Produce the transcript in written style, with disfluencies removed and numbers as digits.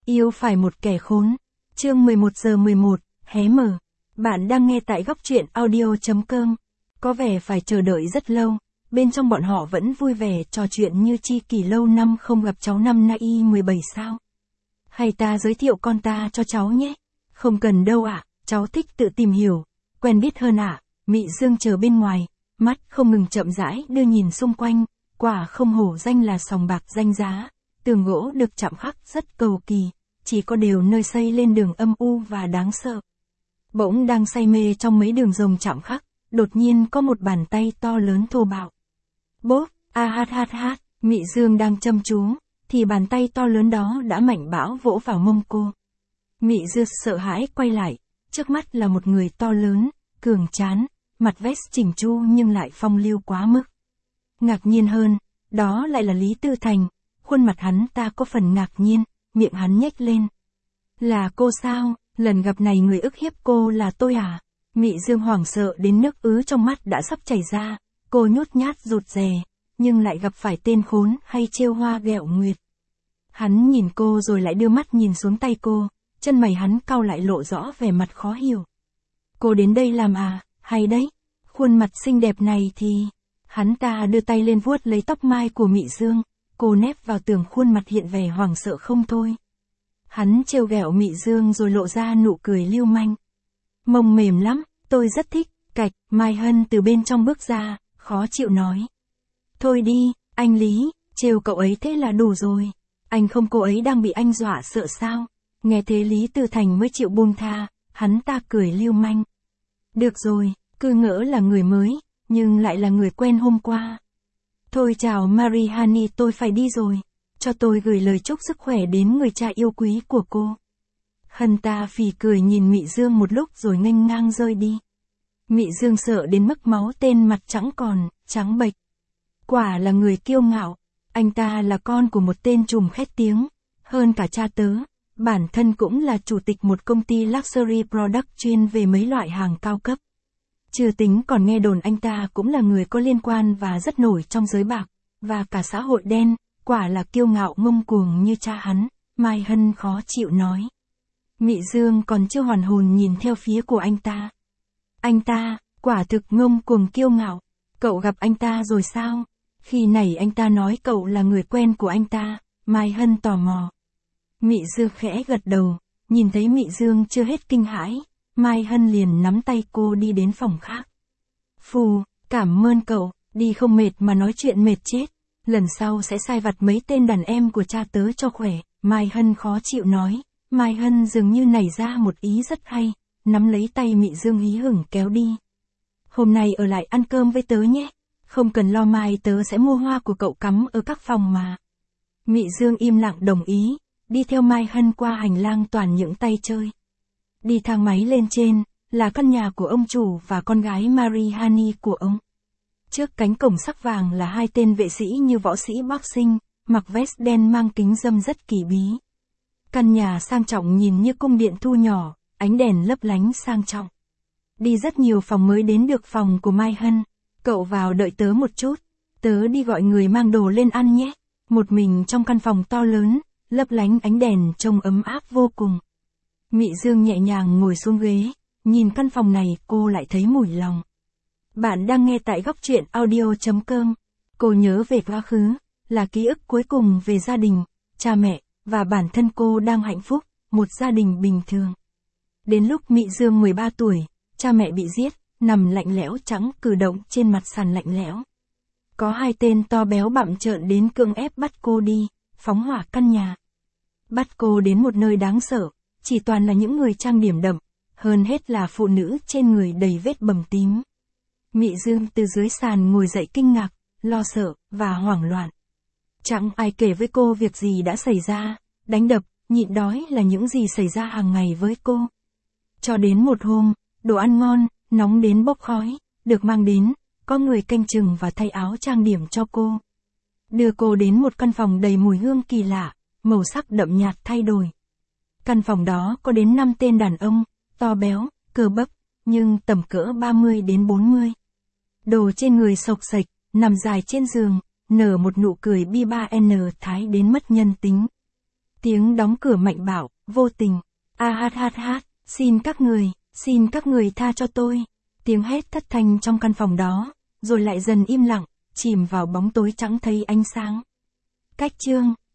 Yêu phải một kẻ khốn. Chương 11 giờ 11, hé mở. Bạn đang nghe tại góc truyện audio.com. Có vẻ phải chờ đợi rất lâu. Bên trong bọn họ vẫn vui vẻ trò chuyện như chi kỷ lâu năm không gặp cháu năm nay 17 sao. Hay ta giới thiệu con ta cho cháu nhé. Không cần đâu ạ, cháu thích tự tìm hiểu, quen biết hơn ạ. Mị Dương chờ bên ngoài, mắt không ngừng chậm rãi đưa nhìn xung quanh, quả không hổ danh là sòng bạc danh giá. Tường gỗ được chạm khắc rất cầu kỳ, chỉ có điều nơi xây lên đường âm u và đáng sợ. Bỗng đang say mê trong mấy đường rồng chạm khắc, đột nhiên có một bàn tay to lớn thô bạo. Bốp, hát, Mị Dương đang chăm chú, thì bàn tay to lớn đó đã mạnh bão vỗ vào mông cô. Mị Dương sợ hãi quay lại, trước mắt là một người to lớn, cường tráng, mặt vest chỉnh chu nhưng lại phong lưu quá mức. Ngạc nhiên hơn, đó lại là Lý Tư Thành, khuôn mặt hắn ta có phần ngạc nhiên, miệng hắn nhếch lên. Là cô sao, lần gặp này người ức hiếp cô là tôi à? Mị Dương hoảng sợ đến nước ứ trong mắt đã sắp chảy ra, cô nhút nhát rụt rè, nhưng lại gặp phải tên khốn hay trêu hoa ghẹo nguyệt. Hắn nhìn cô rồi lại đưa mắt nhìn xuống tay cô, chân mày hắn cau lại lộ rõ vẻ mặt khó hiểu. Cô đến đây làm à, hay đấy, khuôn mặt xinh đẹp này thì... Hắn ta đưa tay lên vuốt lấy tóc mai của Mị Dương, cô nép vào tường khuôn mặt hiện vẻ hoảng sợ không thôi. Hắn trêu ghẹo Mị Dương rồi lộ ra nụ cười lưu manh. Mông mềm lắm, tôi rất thích, cạch, Mai Hân từ bên trong bước ra, khó chịu nói. Thôi đi, anh Lý, trêu cậu ấy thế là đủ rồi. Anh không cô ấy đang bị anh dọa sợ sao? Nghe thế Lý Tư Thành mới chịu buông tha, hắn ta cười lưu manh. Được rồi, cứ ngỡ là người mới, nhưng lại là người quen hôm qua. Thôi chào Marihani, tôi phải đi rồi. Cho tôi gửi lời chúc sức khỏe đến người cha yêu quý của cô. Hân ta phì cười nhìn Mị Dương một lúc rồi nghênh ngang rơi đi. Mị Dương sợ đến mức máu tên mặt trắng bệch. Quả là người kiêu ngạo. Anh ta là con của một tên trùm khét tiếng. Hơn cả cha tớ, bản thân cũng là chủ tịch một công ty luxury product chuyên về mấy loại hàng cao cấp. Chưa tính còn nghe đồn anh ta cũng là người có liên quan và rất nổi trong giới bạc, và cả xã hội đen, quả là kiêu ngạo ngông cuồng như cha hắn, Mai Hân khó chịu nói. Mị Dương còn chưa hoàn hồn nhìn theo phía của anh ta. Anh ta, quả thực ngông cuồng kiêu ngạo, cậu gặp anh ta rồi sao? Khi này anh ta nói cậu là người quen của anh ta, Mai Hân tò mò. Mị Dương khẽ gật đầu, nhìn thấy Mị Dương chưa hết kinh hãi. Mai Hân liền nắm tay cô đi đến phòng khác. Phù, cảm ơn cậu, đi không mệt mà nói chuyện mệt chết. Lần sau sẽ sai vặt mấy tên đàn em của cha tớ cho khỏe. Mai Hân khó chịu nói. Mai Hân dường như nảy ra một ý rất hay, nắm lấy tay Mị Dương hí hửng kéo đi. Hôm nay ở lại ăn cơm với tớ nhé. Không cần lo, mai tớ sẽ mua hoa của cậu cắm ở các phòng mà. Mị Dương im lặng đồng ý, đi theo Mai Hân qua hành lang toàn những tay chơi. Đi thang máy lên trên, là căn nhà của ông chủ và con gái Marihani của ông. Trước cánh cổng sắc vàng là hai tên vệ sĩ như võ sĩ boxing, mặc vest đen mang kính râm rất kỳ bí. Căn nhà sang trọng nhìn như cung điện thu nhỏ, ánh đèn lấp lánh sang trọng. Đi rất nhiều phòng mới đến được phòng của Mai Hân. Cậu vào đợi tớ một chút, tớ đi gọi người mang đồ lên ăn nhé. Một mình trong căn phòng to lớn, lấp lánh ánh đèn trông ấm áp vô cùng. Mị Dương nhẹ nhàng ngồi xuống ghế, nhìn căn phòng này cô lại thấy mủi lòng. Bạn đang nghe tại góc truyện audio.com. Cô nhớ về quá khứ, là ký ức cuối cùng về gia đình, cha mẹ, và bản thân cô đang hạnh phúc, một gia đình bình thường. Đến lúc Mị Dương 13 tuổi, cha mẹ bị giết, nằm lạnh lẽo trắng cử động trên mặt sàn lạnh lẽo. Có hai tên to béo bặm trợn đến cưỡng ép bắt cô đi, phóng hỏa căn nhà. Bắt cô đến một nơi đáng sợ. Chỉ toàn là những người trang điểm đậm, hơn hết là phụ nữ trên người đầy vết bầm tím. Mị Dương từ dưới sàn ngồi dậy kinh ngạc, lo sợ, và hoảng loạn. Chẳng ai kể với cô việc gì đã xảy ra, đánh đập, nhịn đói là những gì xảy ra hàng ngày với cô. Cho đến một hôm, đồ ăn ngon, nóng đến bốc khói, được mang đến, có người canh chừng và thay áo trang điểm cho cô. Đưa cô đến một căn phòng đầy mùi hương kỳ lạ, màu sắc đậm nhạt thay đổi. Căn phòng đó có đến 5 tên đàn ông, to béo, cơ bắp, nhưng tầm cỡ 30 đến 40. Đồ trên người xộc xệch, nằm dài trên giường, nở một nụ cười bi ba n thái đến mất nhân tính. Tiếng đóng cửa mạnh bạo, vô tình. A hát hát hát, xin các người tha cho tôi. Tiếng hét thất thanh trong căn phòng đó, rồi lại dần im lặng, chìm vào bóng tối chẳng thấy ánh sáng. Cách chương